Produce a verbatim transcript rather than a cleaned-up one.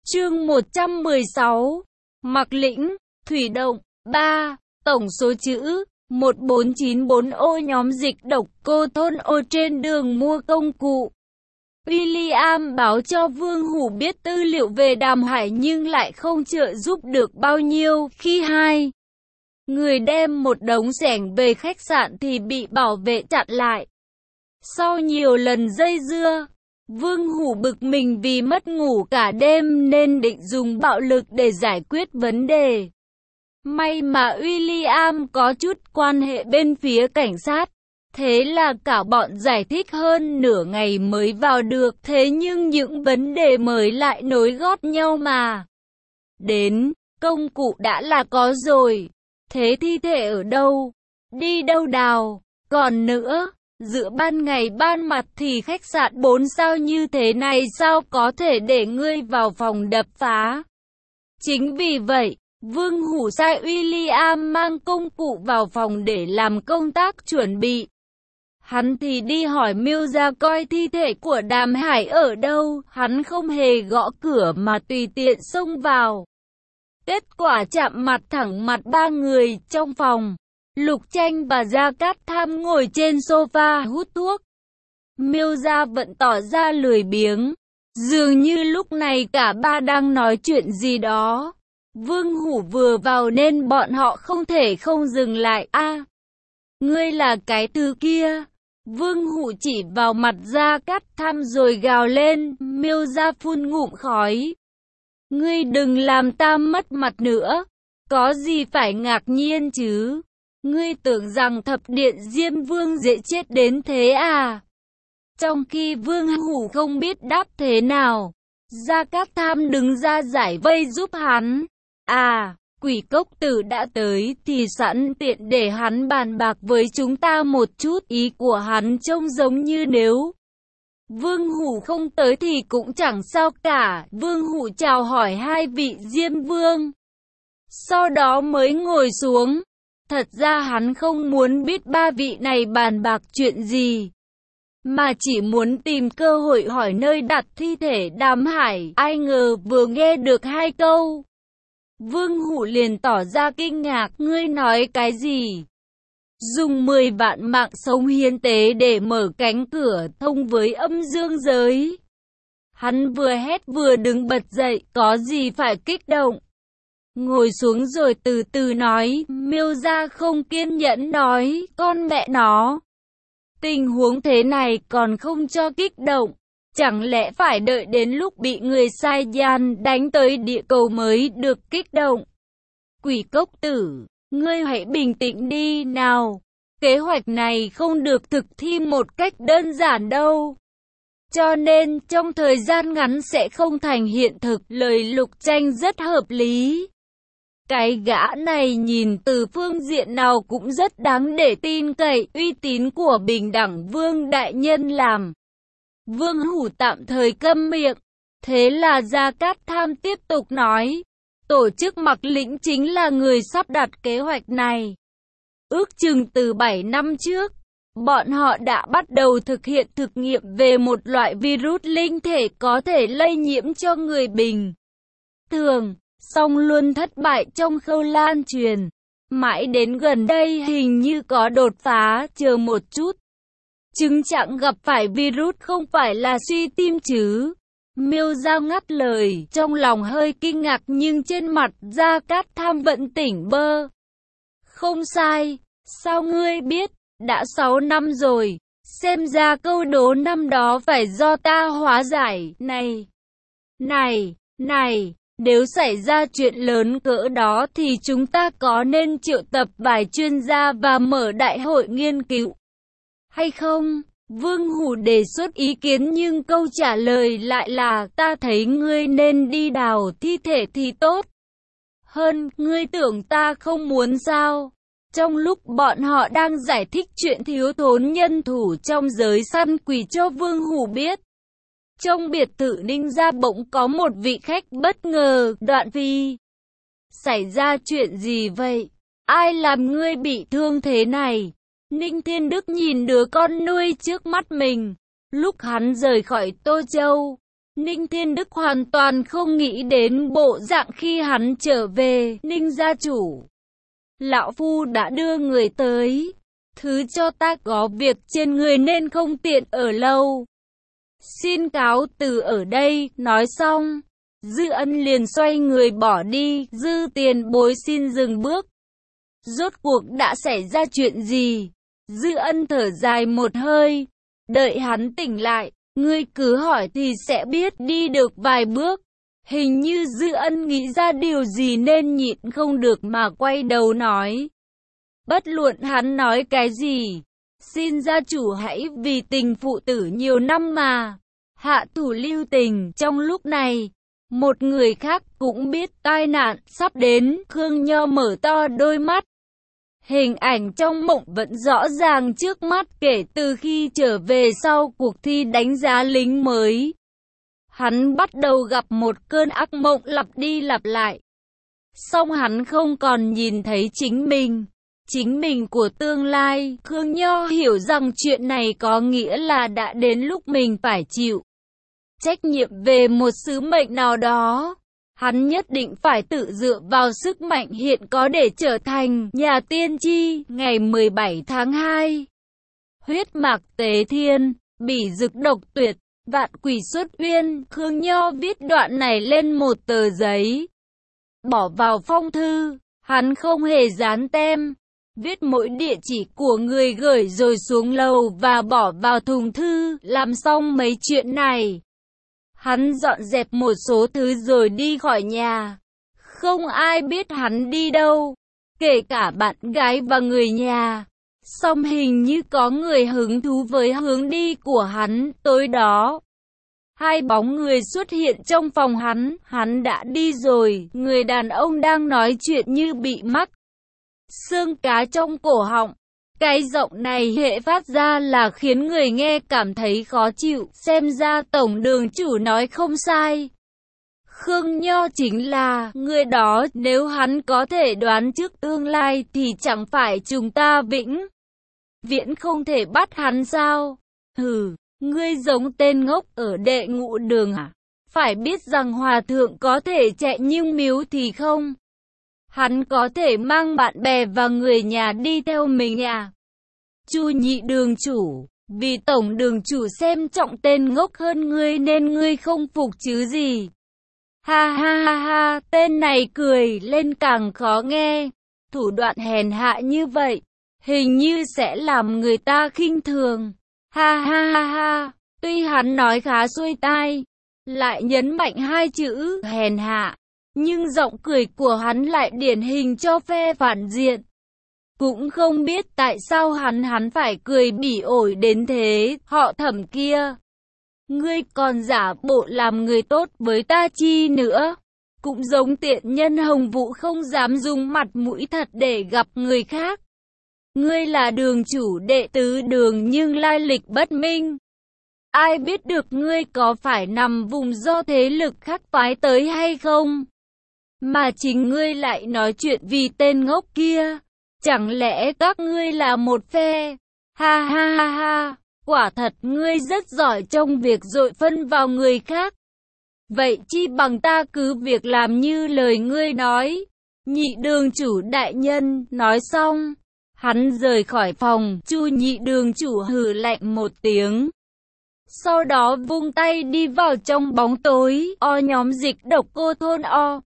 Chương một trăm mười sáu. Mạc Lĩnh, Thủy Động, ba. Tổng số chữ, một bốn chín bốn ô nhóm dịch độc cô thôn ô trên đường mua công cụ. William báo cho Vương Hủ biết tư liệu về Đàm Hải nhưng lại không trợ giúp được bao nhiêu khi hai người đem một đống rẻng về khách sạn thì bị bảo vệ chặn lại. Sau nhiều lần dây dưa, Vương Hủ bực mình vì mất ngủ cả đêm nên định dùng bạo lực để giải quyết vấn đề. May mà William có chút quan hệ bên phía cảnh sát. Thế là cả bọn giải thích hơn nửa ngày mới vào được. Thế nhưng những vấn đề mới lại nối gót nhau mà. Đến, công cụ đã là có rồi. Thế thi thể ở đâu? Đi đâu đào? Còn nữa, giữa ban ngày ban mặt thì khách sạn bốn sao như thế này sao có thể để ngươi vào phòng đập phá? Chính vì vậy, Vương Hủ sai William mang công cụ vào phòng để làm công tác chuẩn bị. Hắn thì đi hỏi Miêu ra coi thi thể của Đàm Hải ở đâu. Hắn không hề gõ cửa mà tùy tiện xông vào. Kết quả chạm mặt thẳng mặt ba người trong phòng. Lục Tranh và Gia Cát Tham ngồi trên sofa hút thuốc. Miêu Gia vẫn tỏ ra lười biếng. Dường như lúc này cả ba đang nói chuyện gì đó. Vương Hủ vừa vào nên bọn họ không thể không dừng lại. A, à, ngươi là cái thứ kia. Vương Hủ chỉ vào mặt Gia Cát Tham rồi gào lên. Miêu Gia phun ngụm khói. Ngươi đừng làm ta mất mặt nữa. Có gì phải ngạc nhiên chứ? Ngươi tưởng rằng thập điện Diêm Vương dễ chết đến thế à? Trong khi Vương Hủ không biết đáp thế nào, Gia Cát Tham đứng ra giải vây giúp hắn. À, Quỷ Cốc Tử đã tới thì sẵn tiện để hắn bàn bạc với chúng ta một chút. Ý của hắn trông giống như nếu Vương Hủ không tới thì cũng chẳng sao cả. Vương Hủ chào hỏi hai vị Diêm Vương, sau đó mới ngồi xuống. Thật ra hắn không muốn biết ba vị này bàn bạc chuyện gì, mà chỉ muốn tìm cơ hội hỏi nơi đặt thi thể Đàm Hải. Ai ngờ vừa nghe được hai câu, Vương Hủ liền tỏ ra kinh ngạc. Ngươi nói cái gì? Dùng mười vạn mạng sống hiến tế để mở cánh cửa thông với âm dương giới. Hắn vừa hét vừa đứng bật dậy. Có gì phải kích động? Ngồi xuống rồi từ từ nói. Miêu Gia không kiên nhẫn nói. Con mẹ nó, tình huống thế này còn không cho kích động. Chẳng lẽ phải đợi đến lúc bị người sai gian đánh tới địa cầu mới được kích động? Quỷ Cốc Tử, ngươi hãy bình tĩnh đi nào. Kế hoạch này không được thực thi một cách đơn giản đâu. Cho nên trong thời gian ngắn sẽ không thành hiện thực. Lời Lục Tranh rất hợp lý. Cái gã này nhìn từ phương diện nào cũng rất đáng để tin cậy. Uy tín của Bình Đẳng Vương đại nhân làm Vương Hủ tạm thời câm miệng. Thế là Gia Cát Tham tiếp tục nói. Tổ chức Mạc Lĩnh chính là người sắp đặt kế hoạch này. Ước chừng từ bảy năm trước, bọn họ đã bắt đầu thực hiện thực nghiệm về một loại virus linh thể có thể lây nhiễm cho người bình thường, song luôn thất bại trong khâu lan truyền. Mãi đến gần đây hình như có đột phá. Chờ một chút, chứng trạng gặp phải virus không phải là suy tim chứ? Miêu Gia ngắt lời, trong lòng hơi kinh ngạc nhưng trên mặt Gia Cát Tham vẫn tỉnh bơ. Không sai, sao ngươi biết? Đã sáu năm rồi, xem ra câu đố năm đó phải do ta hóa giải. Này, này, này, nếu xảy ra chuyện lớn cỡ đó thì chúng ta có nên triệu tập vài chuyên gia và mở đại hội nghiên cứu hay không? Vương Hủ đề xuất ý kiến nhưng câu trả lời lại là ta thấy ngươi nên đi đào thi thể thì tốt hơn. Ngươi tưởng ta không muốn sao? Trong lúc bọn họ đang giải thích chuyện thiếu thốn nhân thủ trong giới săn quỷ cho Vương Hủ biết, trong biệt thự Ninh Gia bỗng có một vị khách bất ngờ. Đoạn Phi, xảy ra chuyện gì vậy? Ai làm ngươi bị thương thế này? Ninh Thiên Đức nhìn đứa con nuôi trước mắt mình. Lúc hắn rời khỏi Tô Châu, Ninh Thiên Đức hoàn toàn không nghĩ đến bộ dạng khi hắn trở về. Ninh gia chủ, lão phu đã đưa người tới. Thứ cho ta có việc trên người nên không tiện ở lâu. Xin cáo từ ở đây. Nói xong, Dư Ân liền xoay người bỏ đi. Dư tiền bối xin dừng bước. Rốt cuộc đã xảy ra chuyện gì? Dư Ân thở dài một hơi. Đợi hắn tỉnh lại, ngươi cứ hỏi thì sẽ biết. Đi được vài bước, hình như Dư Ân nghĩ ra điều gì nên nhịn không được mà quay đầu nói. Bất luận hắn nói cái gì, xin gia chủ hãy vì tình phụ tử nhiều năm mà hạ thủ lưu tình. Trong lúc này, một người khác cũng biết tai nạn sắp đến. Khương Nho mở to đôi mắt. Hình ảnh trong mộng vẫn rõ ràng trước mắt kể từ khi trở về sau cuộc thi đánh giá lính mới. Hắn bắt đầu gặp một cơn ác mộng lặp đi lặp lại. Song hắn không còn nhìn thấy chính mình, chính mình của tương lai. Khương Nho hiểu rằng chuyện này có nghĩa là đã đến lúc mình phải chịu trách nhiệm về một sứ mệnh nào đó. Hắn nhất định phải tự dựa vào sức mạnh hiện có để trở thành nhà tiên tri. Ngày mười bảy tháng hai, huyết mạc tế thiên, bỉ dực độc tuyệt, vạn quỷ xuất uyên. Khương Nho viết đoạn này lên một tờ giấy, bỏ vào phong thư. Hắn không hề dán tem, viết mỗi địa chỉ của người gửi rồi xuống lầu và bỏ vào thùng thư. Làm xong mấy chuyện này, hắn dọn dẹp một số thứ rồi đi khỏi nhà. Không ai biết hắn đi đâu, kể cả bạn gái và người nhà. Song hình như có người hứng thú với hướng đi của hắn. Tối đó, hai bóng người xuất hiện trong phòng hắn. Hắn đã đi rồi. Người đàn ông đang nói chuyện như bị mắc xương cá trong cổ họng. Cái giọng này hệ phát ra là khiến người nghe cảm thấy khó chịu. Xem ra tổng đường chủ nói không sai. Khương Nho chính là người đó. Nếu hắn có thể đoán trước tương lai thì chẳng phải chúng ta vĩnh viễn không thể bắt hắn sao? Hừ, ngươi giống tên ngốc ở đệ ngũ đường à? Phải biết rằng hòa thượng có thể chạy nhưng miếu thì không. Hắn có thể mang bạn bè và người nhà đi theo mình à? Chu nhị đường chủ, vì tổng đường chủ xem trọng tên ngốc hơn ngươi nên ngươi không phục chứ gì? Ha ha ha ha, tên này cười lên càng khó nghe. Thủ đoạn hèn hạ như vậy, hình như sẽ làm người ta khinh thường. Ha ha ha ha, tuy hắn nói khá xuôi tai, lại nhấn mạnh hai chữ hèn hạ, nhưng giọng cười của hắn lại điển hình cho phe phản diện. Cũng không biết tại sao hắn hắn phải cười bỉ ổi đến thế. Họ Thẩm kia, ngươi còn giả bộ làm người tốt với ta chi nữa? Cũng giống tiện nhân Hồng Vũ không dám dùng mặt mũi thật để gặp người khác. Ngươi là đường chủ đệ tứ đường nhưng lai lịch bất minh. Ai biết được ngươi có phải nằm vùng do thế lực khác phái tới hay không? Mà chính ngươi lại nói chuyện vì tên ngốc kia. Chẳng lẽ các ngươi là một phe? Ha ha ha ha, quả thật ngươi rất giỏi trong việc dội phân vào người khác. Vậy chi bằng ta cứ việc làm như lời ngươi nói. Nhị đường chủ đại nhân. Nói xong, hắn rời khỏi phòng. Chu nhị đường chủ hừ lạnh một tiếng, sau đó vung tay đi vào trong bóng tối. O nhóm dịch độc cô thôn O.